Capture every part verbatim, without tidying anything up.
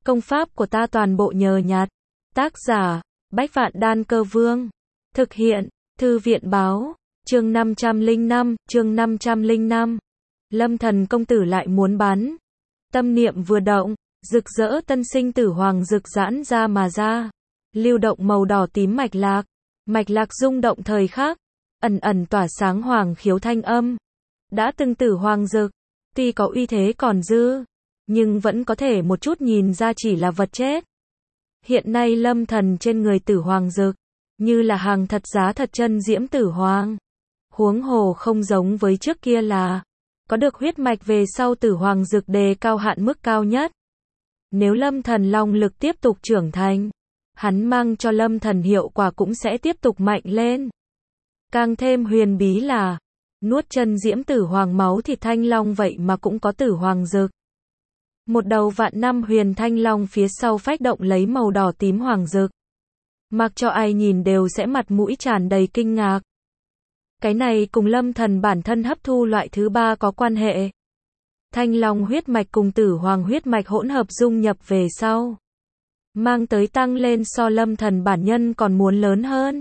Công pháp của ta toàn bộ nhờ nhặt. Tác giả, Bách Vạn Đan Cơ Vương. Thực hiện, Thư viện Báo. Chương năm trăm lẻ năm, chương năm trăm lẻ năm. Lâm Thần công tử lại muốn bắn. Tâm niệm vừa động, rực rỡ tân sinh tử hoàng rực giãn ra mà ra. Lưu động màu đỏ tím mạch lạc. Mạch lạc rung động thời khắc, ẩn ẩn tỏa sáng hoàng khiếu thanh âm. Đã từng tử hoàng rực, tuy có uy thế còn dư, nhưng vẫn có thể một chút nhìn ra chỉ là vật chết. Hiện nay Lâm Thần trên người tử hoàng rực, như là hàng thật giá thật chân diễm tử hoàng. Huống hồ không giống với trước kia là, có được huyết mạch về sau tử hoàng rực đề cao hạn mức cao nhất. Nếu Lâm Thần long lực tiếp tục trưởng thành, hắn mang cho Lâm Thần hiệu quả cũng sẽ tiếp tục mạnh lên. Càng thêm huyền bí là, nuốt chân diễm tử hoàng máu thịt thanh long vậy mà cũng có tử hoàng rực. Một đầu vạn năm huyền thanh long phía sau phách động lấy màu đỏ tím hoàng rực. Mặc cho ai nhìn đều sẽ mặt mũi tràn đầy kinh ngạc. Cái này cùng Lâm Thần bản thân hấp thu loại thứ ba có quan hệ. Thanh long huyết mạch cùng tử hoàng huyết mạch hỗn hợp dung nhập về sau, mang tới tăng lên so Lâm Thần bản nhân còn muốn lớn hơn.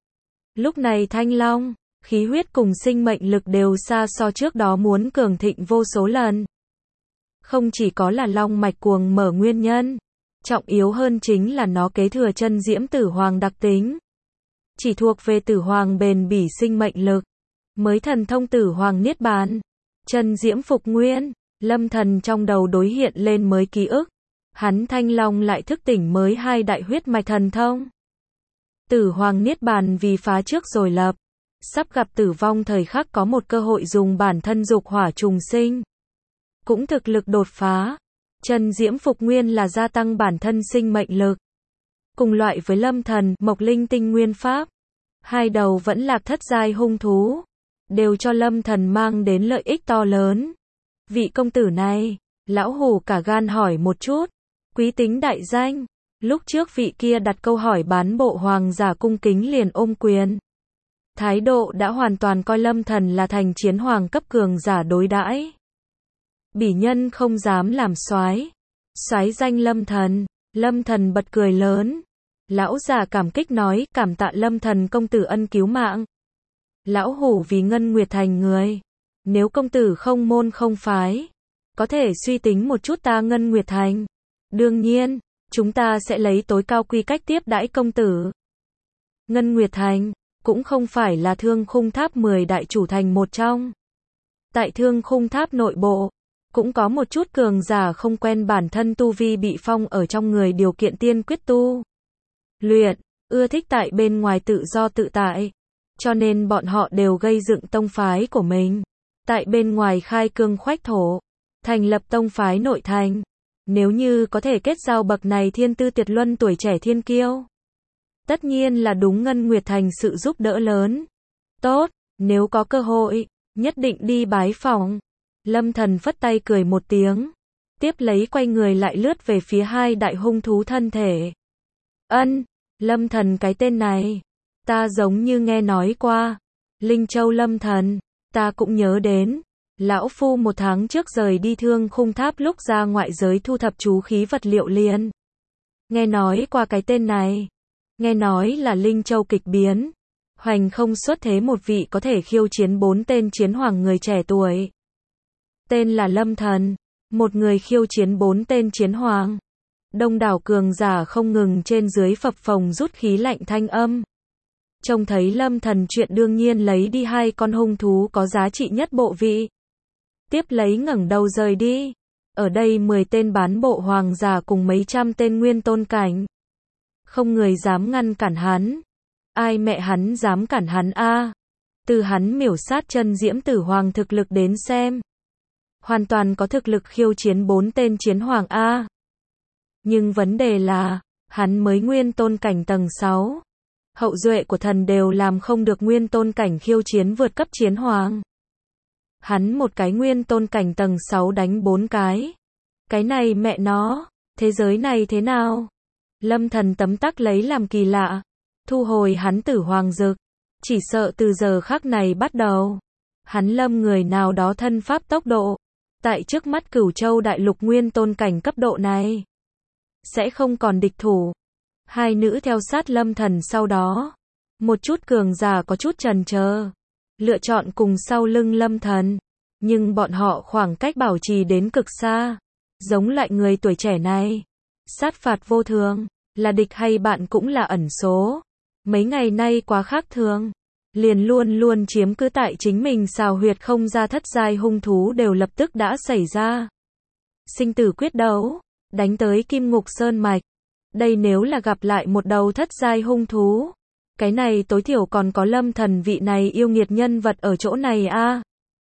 Lúc này thanh long, khí huyết cùng sinh mệnh lực đều xa so trước đó muốn cường thịnh vô số lần. Không chỉ có là long mạch cuồng mở nguyên nhân, trọng yếu hơn chính là nó kế thừa chân diễm tử hoàng đặc tính. Chỉ thuộc về tử hoàng bền bỉ sinh mệnh lực, mới thần thông tử hoàng niết bàn, chân diễm phục nguyên. Lâm Thần trong đầu đối hiện lên mới ký ức, hắn thanh long lại thức tỉnh mới hai đại huyết mạch thần thông. Tử hoàng niết bàn vì phá trước rồi lập, sắp gặp tử vong thời khắc có một cơ hội dùng bản thân dục hỏa trùng sinh, cũng thực lực đột phá. Chân diễm phục nguyên là gia tăng bản thân sinh mệnh lực. Cùng loại với Lâm Thần, Mộc Linh Tinh Nguyên Pháp, hai đầu vẫn lạc thất giai hung thú, đều cho Lâm Thần mang đến lợi ích to lớn. Vị công tử này, lão hủ cả gan hỏi một chút, quý tính đại danh. Lúc trước vị kia đặt câu hỏi bán bộ hoàng giả cung kính liền ôm quyền. Thái độ đã hoàn toàn coi Lâm Thần là thành chiến hoàng cấp cường giả đối đãi. Bỉ nhân không dám làm soái. Soái danh Lâm Thần. Lâm Thần bật cười lớn. Lão già cảm kích nói, cảm tạ Lâm Thần công tử ân cứu mạng. Lão hủ vì Ngân Nguyệt Thành người, nếu công tử không môn không phái, có thể suy tính một chút ta Ngân Nguyệt Thành. Đương nhiên, chúng ta sẽ lấy tối cao quy cách tiếp đãi công tử. Ngân Nguyệt Thành cũng không phải là Thương Khung Tháp mười đại chủ thành một trong. Tại Thương Khung Tháp nội bộ, cũng có một chút cường giả không quen bản thân tu vi bị phong ở trong người điều kiện tiên quyết tu luyện, ưa thích tại bên ngoài tự do tự tại, cho nên bọn họ đều gây dựng tông phái của mình, tại bên ngoài khai cương khoách thổ, thành lập tông phái nội thành. Nếu như có thể kết giao bậc này thiên tư tuyệt luân tuổi trẻ thiên kiêu, tất nhiên là đúng Ngân Nguyệt Thành sự giúp đỡ lớn. Tốt, nếu có cơ hội, nhất định đi bái phỏng. Lâm Thần phất tay cười một tiếng, tiếp lấy quay người lại lướt về phía hai đại hung thú thân thể. Ân, Lâm Thần cái tên này, ta giống như nghe nói qua. Linh Châu Lâm Thần, ta cũng nhớ đến. Lão phu một tháng trước rời đi Thương Khung Tháp lúc ra ngoại giới thu thập chú khí vật liệu liền. Nghe nói qua cái tên này. Nghe nói là Linh Châu kịch biến. Hoành không xuất thế một vị có thể khiêu chiến bốn tên chiến hoàng người trẻ tuổi. Tên là Lâm Thần. Một người khiêu chiến bốn tên chiến hoàng. Đông đảo cường giả không ngừng trên dưới phập phồng rút khí lạnh thanh âm. Trông thấy Lâm Thần chuyện đương nhiên lấy đi hai con hung thú có giá trị nhất bộ vị. Tiếp lấy ngẩng đầu rời đi. Ở đây mười tên bán bộ hoàng giả cùng mấy trăm tên nguyên tôn cảnh. Không người dám ngăn cản hắn. Ai mẹ hắn dám cản hắn a? À? Từ hắn miểu sát chân diễm tử hoàng thực lực đến xem, hoàn toàn có thực lực khiêu chiến bốn tên chiến hoàng a. À? Nhưng vấn đề là, hắn mới nguyên tôn cảnh tầng sáu. Hậu duệ của thần đều làm không được nguyên tôn cảnh khiêu chiến vượt cấp chiến hoàng. Hắn một cái nguyên tôn cảnh tầng sáu đánh bốn cái. Cái này mẹ nó, thế giới này thế nào? Lâm Thần tấm tắc lấy làm kỳ lạ, thu hồi hắn tử hoàng dực. Chỉ sợ từ giờ khắc này bắt đầu, hắn lâm người nào đó thân pháp tốc độ, tại trước mắt Cửu Châu đại lục nguyên tôn cảnh cấp độ này. sẽ không còn địch thủ. Hai nữ theo sát Lâm Thần sau đó. Một chút cường giả có chút chần chờ, lựa chọn cùng sau lưng Lâm Thần. Nhưng bọn họ khoảng cách bảo trì đến cực xa. Giống loại người tuổi trẻ này. Sát phạt vô thường, là địch hay bạn cũng là ẩn số. Mấy ngày nay quá khác thường. Liền luôn luôn chiếm cứ tại chính mình xào huyệt không ra thất giai hung thú đều lập tức đã xảy ra. Sinh tử quyết đấu, đánh tới Kim Ngục Sơn Mạch. Đây nếu là gặp lại một đầu thất giai hung thú. Cái này tối thiểu còn có Lâm Thần vị này yêu nghiệt nhân vật ở chỗ này a. À.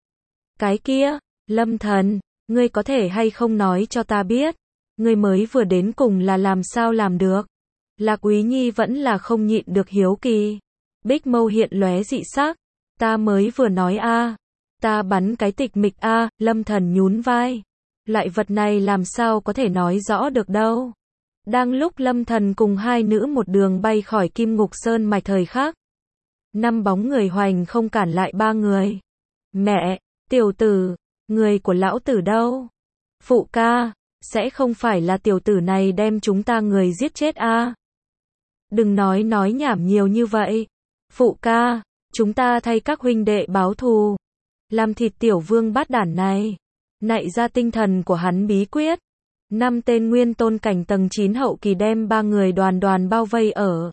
Cái kia, Lâm Thần, ngươi có thể hay không nói cho ta biết, ngươi mới vừa đến cùng là làm sao làm được? Lạc Úy Nhi vẫn là không nhịn được hiếu kỳ. Bích mâu hiện lóe dị sắc, ta mới vừa nói a, à. Ta bắn cái tịch mịch a, à. Lâm Thần nhún vai. Loại vật này làm sao có thể nói rõ được đâu. Đang lúc Lâm Thần cùng hai nữ một đường bay khỏi Kim Ngục Sơn Mạch thời khắc. Năm bóng người hoành không cản lại ba người. Mẹ, tiểu tử, người của lão tử đâu? Phụ ca, sẽ không phải là tiểu tử này đem chúng ta người giết chết a? À? Đừng nói nói nhảm nhiều như vậy. Phụ ca, chúng ta thay các huynh đệ báo thù. Làm thịt tiểu vương bát đản này. Nạy ra tinh thần của hắn bí quyết. Năm tên nguyên tôn cảnh tầng chín hậu kỳ đem ba người đoàn đoàn bao vây ở.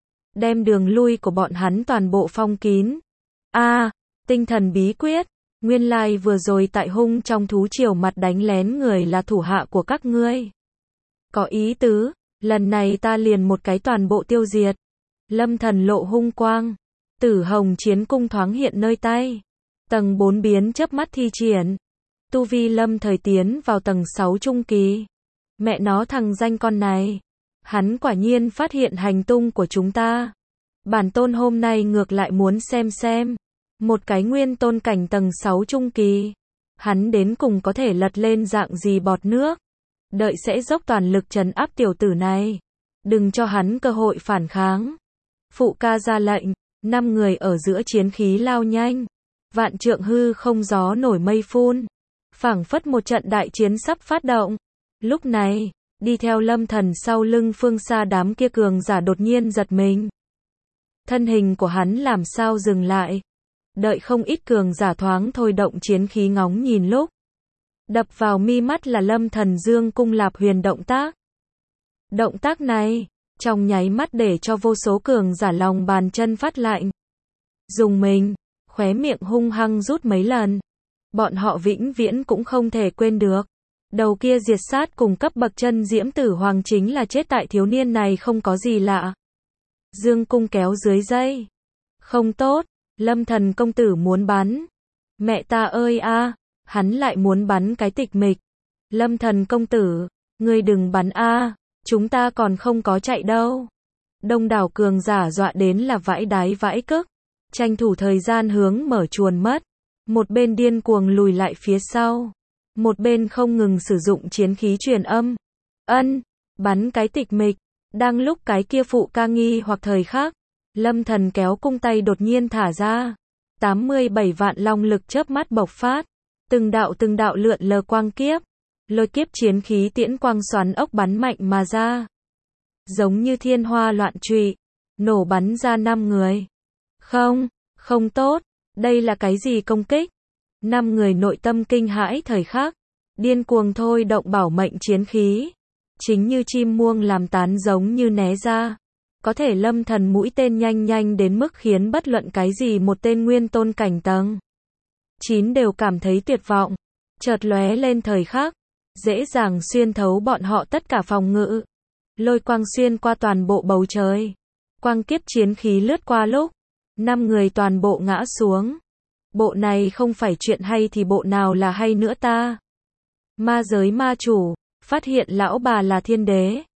Đem đường lui của bọn hắn toàn bộ phong kín. A, à, tinh thần bí quyết. Nguyên lai vừa rồi tại hung trong thú triều mặt đánh lén người là thủ hạ của các ngươi. Có ý tứ, lần này ta liền một cái toàn bộ tiêu diệt. Lâm Thần lộ hung quang. Tử hồng chiến cung thoáng hiện nơi tay. Tầng bốn biến chớp mắt thi triển. Tu vi Lâm thời tiến vào tầng sáu trung kỳ. Mẹ nó thằng danh con này. Hắn quả nhiên phát hiện hành tung của chúng ta. Bản tôn hôm nay ngược lại muốn xem xem. Một cái nguyên tôn cảnh tầng sáu trung kỳ. Hắn đến cùng có thể lật lên dạng gì bọt nước. Đợi sẽ dốc toàn lực trấn áp tiểu tử này. Đừng cho hắn cơ hội phản kháng. Phụ ca ra lệnh. Năm người ở giữa chiến khí lao nhanh. Vạn trượng hư không gió nổi mây phun. Phảng phất một trận đại chiến sắp phát động. Lúc này, đi theo Lâm Thần sau lưng phương xa đám kia cường giả đột nhiên giật mình. Thân hình của hắn làm sao dừng lại. Đợi không ít cường giả thoáng thôi động chiến khí ngóng nhìn lúc. Đập vào mi mắt là Lâm Thần dương cung lạp huyền động tác. Động tác này, trong nháy mắt để cho vô số cường giả lòng bàn chân phát lạnh. Dùng mình, khóe miệng hung hăng rút mấy lần. Bọn họ vĩnh viễn cũng không thể quên được. Đầu kia diệt sát cùng cấp bậc chân diễm tử hoàng chính là chết tại thiếu niên này không có gì lạ. Dương cung kéo dưới dây. Không tốt, Lâm Thần công tử muốn bắn. Mẹ ta ơi a, à, hắn lại muốn bắn cái tịch mịch. Lâm Thần công tử, ngươi đừng bắn a, à, chúng ta còn không có chạy đâu. Đông đảo cường giả dọa đến là vãi đái vãi cức. Tranh thủ thời gian hướng mở chuồn mất. Một bên điên cuồng lùi lại phía sau. Một bên không ngừng sử dụng chiến khí truyền âm. Ân, bắn cái tịch mịch. Đang lúc cái kia phụ ca nghi hoặc thời khắc. Lâm Thần kéo cung tay đột nhiên thả ra. tám mươi bảy vạn long lực chớp mắt bộc phát. Từng đạo từng đạo lượn lờ quang kiếp. Lôi kiếp chiến khí tiễn quang xoắn ốc bắn mạnh mà ra. Giống như thiên hoa loạn trụy. Nổ bắn ra năm người. Không, không tốt. Đây là cái gì công kích? Năm người nội tâm kinh hãi thời khắc. Điên cuồng thôi động bảo mệnh chiến khí. Chính như chim muông làm tán giống như né ra. Có thể Lâm Thần mũi tên nhanh nhanh đến mức khiến bất luận cái gì một tên nguyên tôn cảnh tầng chín đều cảm thấy tuyệt vọng. Chợt lóe lên thời khắc. Dễ dàng xuyên thấu bọn họ tất cả phòng ngự. Lôi quang xuyên qua toàn bộ bầu trời. Quang kiếp chiến khí lướt qua lúc. Năm người toàn bộ ngã xuống. Bộ này không phải chuyện hay thì bộ nào là hay nữa ta? Ma giới ma chủ, phát hiện lão bà là thiên đế.